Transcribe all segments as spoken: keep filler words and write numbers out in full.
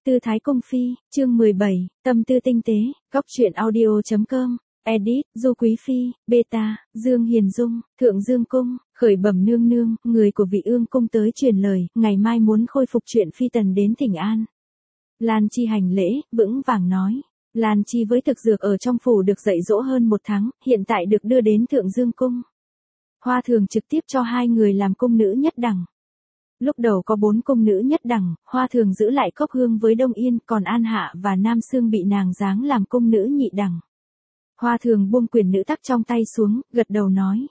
Tư Thái Cung Phi, chương mười bảy, tâm tư tinh tế, góc truyện audio.com, edit, Du Quý Phi, beta, Dương Hiền Dung, Thượng Dương Cung, khởi bẩm nương nương, người của vị ương cung tới truyền lời, ngày mai muốn khôi phục chuyện phi tần đến Thỉnh An. Lan Chi hành lễ, vững vàng nói. Lan Chi với thực dược ở trong phủ được dạy dỗ hơn một tháng, hiện tại được đưa đến Thượng Dương Cung. Hoa Thường trực tiếp cho hai người làm cung nữ nhất đẳng. Lúc đầu có bốn cung nữ nhất đẳng, Hoa Thường giữ lại Cốc Hương với Đông Yên, còn An Hạ và Nam Sương bị nàng giáng làm cung nữ nhị đẳng. Hoa Thường buông quyền nữ tắc trong tay xuống, gật đầu nói.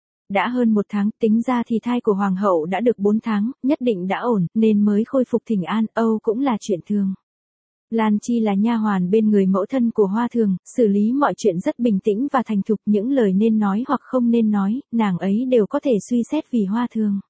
Đã hơn một tháng, tính ra thì thai của Hoàng hậu đã được bốn tháng, nhất định đã ổn, nên mới khôi phục Thỉnh An, Âu cũng là chuyện thường. Lan Chi là nha hoàn bên người mẫu thân của Hoa Thường, xử lý mọi chuyện rất bình tĩnh và thành thục, những lời nên nói hoặc không nên nói, nàng ấy đều có thể suy xét vì Hoa Thường.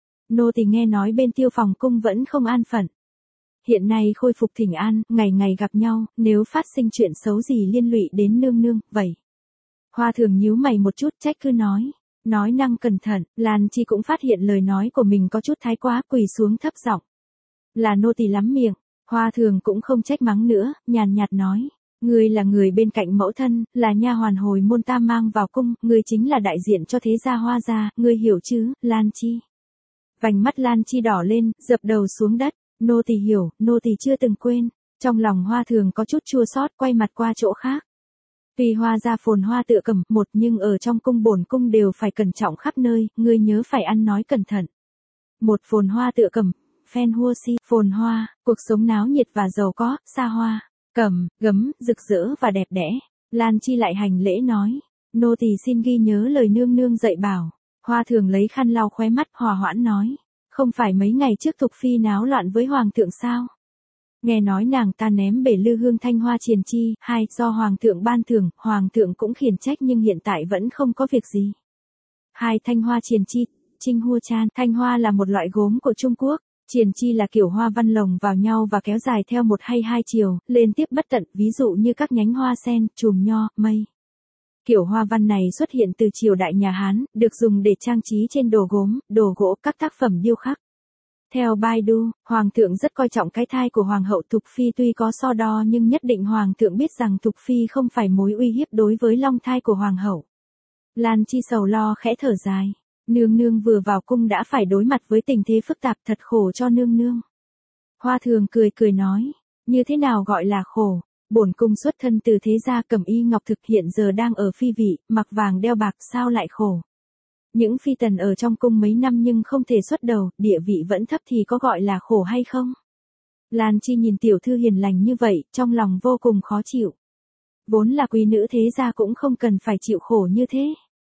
Nô tỳ nghe nói bên Tiêu Phòng cung vẫn không an phận. Hiện nay khôi phục Thỉnh An, ngày ngày gặp nhau, nếu phát sinh chuyện xấu gì liên lụy đến nương nương, vậy. Hoa Thường nhíu mày một chút, trách cứ nói. Nói năng cẩn thận, Lan Chi cũng phát hiện lời nói của mình có chút thái quá, quỳ xuống thấp giọng. Là nô tỳ lắm miệng. Hoa Thường cũng không trách mắng nữa, nhàn nhạt nói. Ngươi là người bên cạnh mẫu thân, là nha hoàn hồi môn ta mang vào cung, ngươi chính là đại diện cho thế gia Hoa gia, ngươi hiểu chứ, Lan Chi. Vành mắt Lan Chi đỏ lên, dập đầu xuống đất. Nô tỳ hiểu, nô tỳ chưa từng quên. Trong lòng Hoa Thường có chút chua xót, quay mặt qua chỗ khác. Tuy Hoa gia phồn hoa tựa cẩm một, nhưng ở trong cung bổn cung đều phải cẩn trọng khắp nơi, ngươi nhớ phải ăn nói cẩn thận. Một phồn hoa tựa cẩm, phen hua si, phồn hoa, cuộc sống náo nhiệt và giàu có, xa hoa, cẩm, gấm, rực rỡ và đẹp đẽ. Lan Chi lại hành lễ nói, nô tỳ xin ghi nhớ lời nương nương dạy bảo. Hoa Thường lấy khăn lau khóe mắt, hòa hoãn nói, không phải mấy ngày trước Thục Phi náo loạn với Hoàng thượng sao? Nghe nói nàng ta ném bể lư hương thanh hoa triền chi, hai, do Hoàng thượng ban thưởng, Hoàng thượng cũng khiển trách nhưng hiện tại vẫn không có việc gì. Hai, thanh hoa triền chi, trinh hua chan, thanh hoa là một loại gốm của Trung Quốc, triền chi là kiểu hoa văn lồng vào nhau và kéo dài theo một hay hai chiều, lên tiếp bất tận, ví dụ như các nhánh hoa sen, chùm nho, mây. Kiểu hoa văn này xuất hiện từ triều đại nhà Hán, được dùng để trang trí trên đồ gốm, đồ gỗ, các tác phẩm điêu khắc. Theo Baidu, Hoàng thượng rất coi trọng cái thai của Hoàng hậu Thục Phi, tuy có so đo nhưng nhất định Hoàng thượng biết rằng Thục Phi không phải mối uy hiếp đối với long thai của Hoàng hậu. Lan Chi sầu lo khẽ thở dài. Nương nương vừa vào cung đã phải đối mặt với tình thế phức tạp, thật khổ cho nương nương. Hoa Thường cười cười nói, như thế nào gọi là khổ? Bổn cung xuất thân từ thế gia Cẩm Y Ngọc Thực, hiện giờ đang ở phi vị, mặc vàng đeo bạc, sao lại khổ? Những phi tần ở trong cung mấy năm nhưng không thể xuất đầu, địa vị vẫn thấp thì có gọi là khổ hay không? Lan Chi nhìn tiểu thư hiền lành như vậy, trong lòng vô cùng khó chịu. Vốn là quý nữ thế gia cũng không cần phải chịu khổ như thế.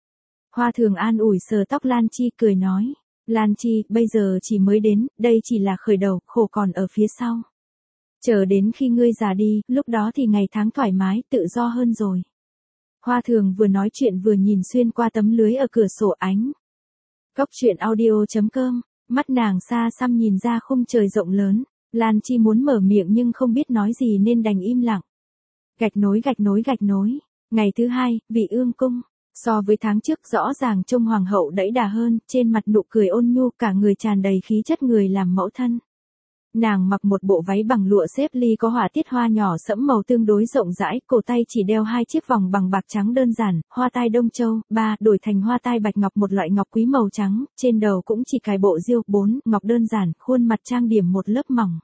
Hoa Thường an ủi sờ tóc Lan Chi, cười nói, Lan Chi, bây giờ chỉ mới đến, đây chỉ là khởi đầu, khổ còn ở phía sau. Chờ đến khi ngươi già đi, lúc đó thì ngày tháng thoải mái, tự do hơn rồi. Hoa Thường vừa nói chuyện vừa nhìn xuyên qua tấm lưới ở cửa sổ ánh. Góc truyện audio.com, mắt nàng xa xăm nhìn ra khung trời rộng lớn, Lan Chi muốn mở miệng nhưng không biết nói gì nên đành im lặng. Gạch nối gạch nối gạch nối, ngày thứ hai, vị ương cung, so với tháng trước rõ ràng trông Hoàng hậu đẫy đà hơn, trên mặt nụ cười ôn nhu, cả người tràn đầy khí chất người làm mẫu thân. Nàng mặc một bộ váy bằng lụa xếp ly có họa tiết hoa nhỏ sẫm màu tương đối rộng rãi, cổ tay chỉ đeo hai chiếc vòng bằng bạc trắng đơn giản, hoa tai Đông Châu, ba, đổi thành hoa tai bạch ngọc, một loại ngọc quý màu trắng, trên đầu cũng chỉ cài bộ diêu, bốn, ngọc đơn giản, khuôn mặt trang điểm một lớp mỏng.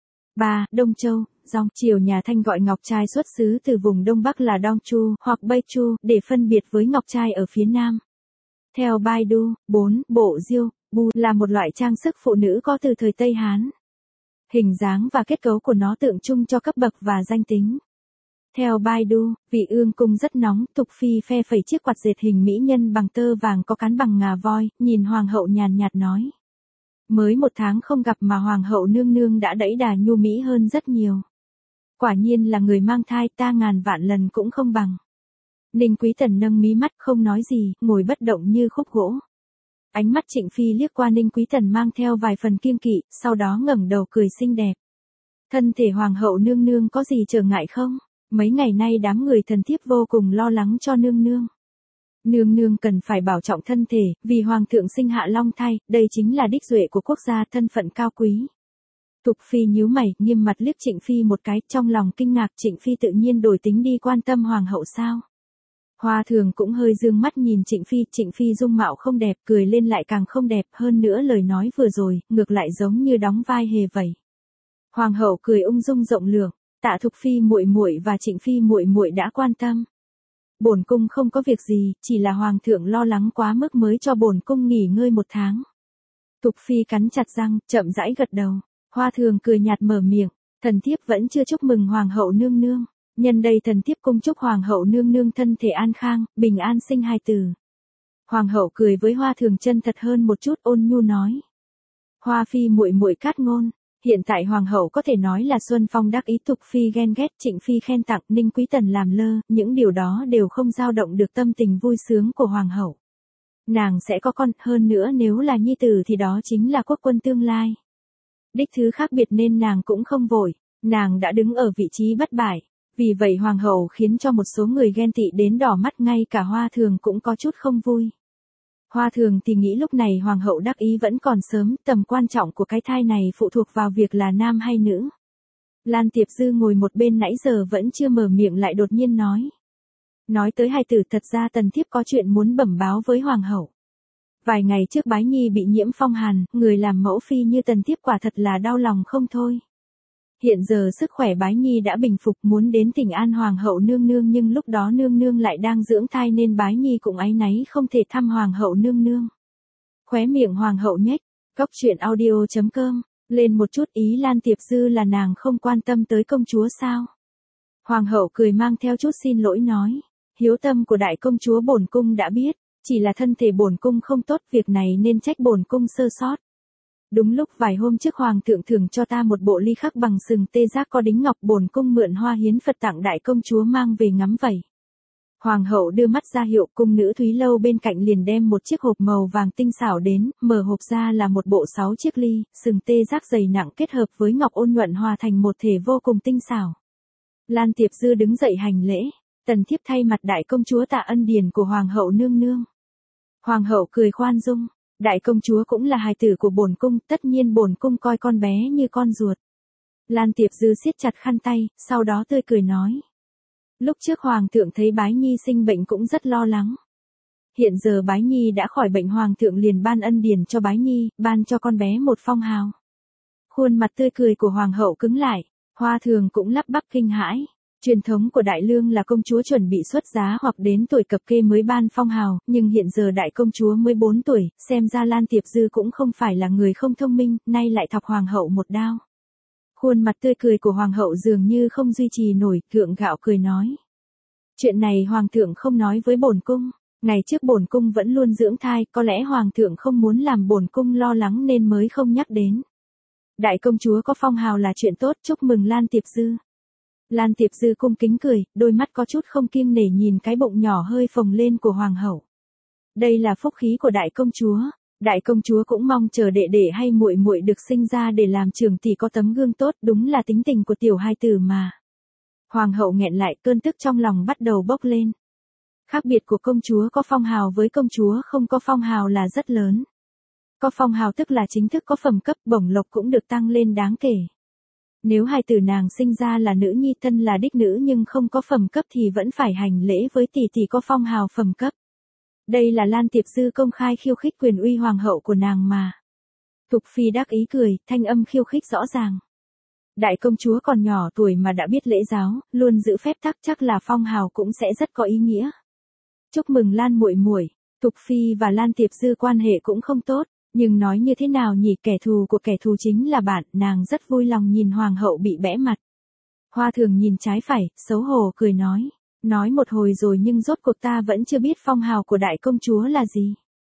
ba. Đông Châu, dòng, triều nhà Thanh gọi ngọc trai xuất xứ từ vùng Đông Bắc là Dong Chu, hoặc Bay Chu, để phân biệt với ngọc trai ở phía Nam. Theo Baidu, bốn. Bộ diêu, bu, là một loại trang sức phụ nữ có từ thời Tây Hán. Hình dáng và kết cấu của nó tượng trưng cho cấp bậc và danh tính. Theo Baidu, vị ương cung rất nóng, Thục Phi phe phẩy chiếc quạt dệt hình mỹ nhân bằng tơ vàng có cán bằng ngà voi, nhìn Hoàng hậu nhàn nhạt nói. Mới một tháng không gặp mà Hoàng hậu nương nương đã đẫy đà nhu mỹ hơn rất nhiều. Quả nhiên là người mang thai, ta ngàn vạn lần cũng không bằng. Ninh Quý Tần nâng mí mắt không nói gì, ngồi bất động như khúc gỗ. Ánh mắt Trịnh Phi liếc qua Ninh Quý Tần mang theo vài phần kiêng kỵ, sau đó ngẩng đầu cười xinh đẹp. Thân thể Hoàng hậu nương nương có gì trở ngại không? Mấy ngày nay đám người thần thiếp vô cùng lo lắng cho nương nương. Nương nương cần phải bảo trọng thân thể, vì Hoàng thượng sinh hạ long thai, đây chính là đích duệ của quốc gia, thân phận cao quý. Thục Phi nhíu mày, nghiêm mặt liếc Trịnh Phi một cái, trong lòng kinh ngạc. Trịnh Phi tự nhiên đổi tính đi quan tâm hoàng hậu sao? Hoa Thường cũng hơi dương mắt nhìn Trịnh Phi, Trịnh Phi dung mạo không đẹp, cười lên lại càng không đẹp, hơn nữa lời nói vừa rồi, ngược lại giống như đóng vai hề vậy. Hoàng hậu cười ung dung rộng lượng, Tạ Thục Phi muội muội và Trịnh Phi muội muội đã quan tâm. Bổn cung không có việc gì, chỉ là hoàng thượng lo lắng quá mức mới cho bổn cung nghỉ ngơi một tháng. Thục Phi cắn chặt răng, chậm rãi gật đầu. Hoa Thường cười nhạt mở miệng, thần thiếp vẫn chưa chúc mừng hoàng hậu nương nương. Nhân đây thần thiếp cung chúc hoàng hậu nương nương thân thể an khang, bình an sinh hài tử. Hoàng hậu cười với Hoa Thường chân thật hơn một chút, ôn nhu nói. Hoa Phi muội muội cát ngôn. Hiện tại hoàng hậu có thể nói là Xuân Phong đắc ý, Thục Phi ghen ghét, Trịnh Phi khen tặng, Ninh Quý Tần làm lơ, những điều đó đều không dao động được tâm tình vui sướng của hoàng hậu. Nàng sẽ có con, hơn nữa nếu là nhi tử thì đó chính là quốc quân tương lai. Đích thứ khác biệt nên nàng cũng không vội, nàng đã đứng ở vị trí bất bại. Vì vậy hoàng hậu khiến cho một số người ghen tị đến đỏ mắt, ngay cả Hoa Thường cũng có chút không vui. Hoa Thường thì nghĩ lúc này hoàng hậu đắc ý vẫn còn sớm, tầm quan trọng của cái thai này phụ thuộc vào việc là nam hay nữ. Lan Tiệp Dư ngồi một bên nãy giờ vẫn chưa mở miệng lại đột nhiên nói. Nói tới hài tử, thật ra tần thiếp có chuyện muốn bẩm báo với hoàng hậu. Vài ngày trước Bái Nhi bị nhiễm phong hàn, người làm mẫu phi như tần thiếp quả thật là đau lòng không thôi. Hiện giờ sức khỏe Bái Nhi đã bình phục, muốn đến thỉnh an hoàng hậu nương nương, nhưng lúc đó nương nương lại đang dưỡng thai nên Bái Nhi cũng áy náy không thể thăm hoàng hậu nương nương. Khóe miệng hoàng hậu nhếch, Cóc truyện audio chấm com, lên một chút, ý Lan Tiệp Dư là nàng không quan tâm tới công chúa sao? Hoàng hậu cười mang theo chút xin lỗi nói, hiếu tâm của đại công chúa bổn cung đã biết, chỉ là thân thể bổn cung không tốt, việc này nên trách bổn cung sơ sót. Đúng lúc vài hôm trước hoàng thượng thưởng cho ta một bộ ly khắc bằng sừng tê giác có đính ngọc, bổn cung mượn hoa hiến Phật tặng đại công chúa mang về ngắm vậy. Hoàng hậu đưa mắt ra hiệu, cung nữ Thúy Lâu bên cạnh liền đem một chiếc hộp màu vàng tinh xảo đến, mở hộp ra là một bộ sáu chiếc ly, sừng tê giác dày nặng kết hợp với ngọc ôn nhuận hòa thành một thể vô cùng tinh xảo. Lan Tiệp Dư đứng dậy hành lễ, tần thiếp thay mặt đại công chúa tạ ân điển của hoàng hậu nương nương. Hoàng hậu cười khoan dung, đại công chúa cũng là hài tử của bổn cung, tất nhiên bổn cung coi con bé như con ruột. Lan Tiệp Dư siết chặt khăn tay, sau đó tươi cười nói. Lúc trước hoàng thượng thấy Bái Nhi sinh bệnh cũng rất lo lắng. Hiện giờ Bái Nhi đã khỏi bệnh, hoàng thượng liền ban ân điển cho Bái Nhi, ban cho con bé một phong hào. Khuôn mặt tươi cười của hoàng hậu cứng lại, Hoa Thường cũng lắp bắp kinh hãi. Truyền thống của Đại Lương là công chúa chuẩn bị xuất giá hoặc đến tuổi cập kê mới ban phong hào, nhưng hiện giờ đại công chúa mới bốn tuổi, xem ra Lan Tiệp Dư cũng không phải là người không thông minh, nay lại thọc hoàng hậu một đao. Khuôn mặt tươi cười của hoàng hậu dường như không duy trì nổi, gượng gạo cười nói. Chuyện này hoàng thượng không nói với bổn cung, ngày trước bổn cung vẫn luôn dưỡng thai, có lẽ hoàng thượng không muốn làm bổn cung lo lắng nên mới không nhắc đến. Đại công chúa có phong hào là chuyện tốt, chúc mừng Lan Tiệp Dư. Lan Tiệp Dư cung kính cười, đôi mắt có chút không kiêng nể nhìn cái bụng nhỏ hơi phồng lên của hoàng hậu. Đây là phúc khí của đại công chúa, đại công chúa cũng mong chờ đệ đệ hay muội muội được sinh ra để làm trưởng tỷ có tấm gương tốt, đúng là tính tình của tiểu hai tử mà. Hoàng hậu nghẹn lại, cơn tức trong lòng bắt đầu bốc lên. Khác biệt của công chúa có phong hào với công chúa không có phong hào là rất lớn. Có phong hào tức là chính thức có phẩm cấp, bổng lộc cũng được tăng lên đáng kể. Nếu hai tử nàng sinh ra là nữ nhi, thân là đích nữ nhưng không có phẩm cấp thì vẫn phải hành lễ với tỷ tỷ có phong hào phẩm cấp. Đây là Lan Tiệp Dư công khai khiêu khích quyền uy hoàng hậu của nàng mà. Thục Phi đắc ý cười, thanh âm khiêu khích rõ ràng. Đại công chúa còn nhỏ tuổi mà đã biết lễ giáo, luôn giữ phép tắc, chắc là phong hào cũng sẽ rất có ý nghĩa. Chúc mừng Lan muội muội. Thục Phi và Lan Tiệp Dư quan hệ cũng không tốt. Nhưng nói như thế nào nhỉ, kẻ thù của kẻ thù chính là bạn, nàng rất vui lòng nhìn hoàng hậu bị bẽ mặt. Hoa Thường nhìn trái phải, xấu hổ cười nói, nói một hồi rồi nhưng rốt cuộc ta vẫn chưa biết phong hào của đại công chúa là gì.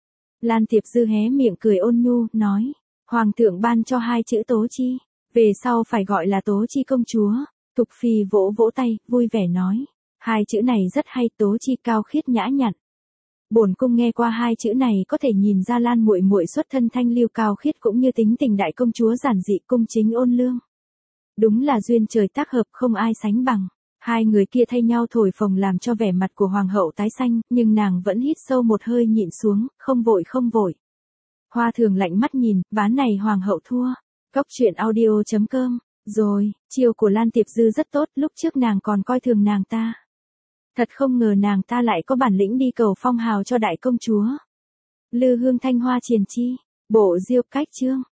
Lan Tiệp Dư hé miệng cười ôn nhu, nói, hoàng thượng ban cho hai chữ Tố Chi, về sau phải gọi là Tố Chi công chúa. Thục Phi vỗ vỗ tay, vui vẻ nói, hai chữ này rất hay, Tố Chi cao khiết nhã nhặn. Bổn cung nghe qua hai chữ này có thể nhìn ra Lan muội muội xuất thân thanh lưu cao khiết cũng như tính tình đại công chúa giản dị cung chính ôn lương. Đúng là duyên trời tác hợp không ai sánh bằng. Hai người kia thay nhau thổi phồng làm cho vẻ mặt của hoàng hậu tái xanh, nhưng nàng vẫn hít sâu một hơi nhịn xuống, không vội không vội. Hoa Thường lạnh mắt nhìn, ván này hoàng hậu thua. Cóc truyện audio chấm com. Rồi, chiều của Lan Tiệp Dư rất tốt, lúc trước nàng còn coi thường nàng ta. Thật không ngờ nàng ta lại có bản lĩnh đi cầu phong hào cho đại công chúa. Lư Hương Thanh Hoa Triền Chi, bộ Diêu Cách Chương.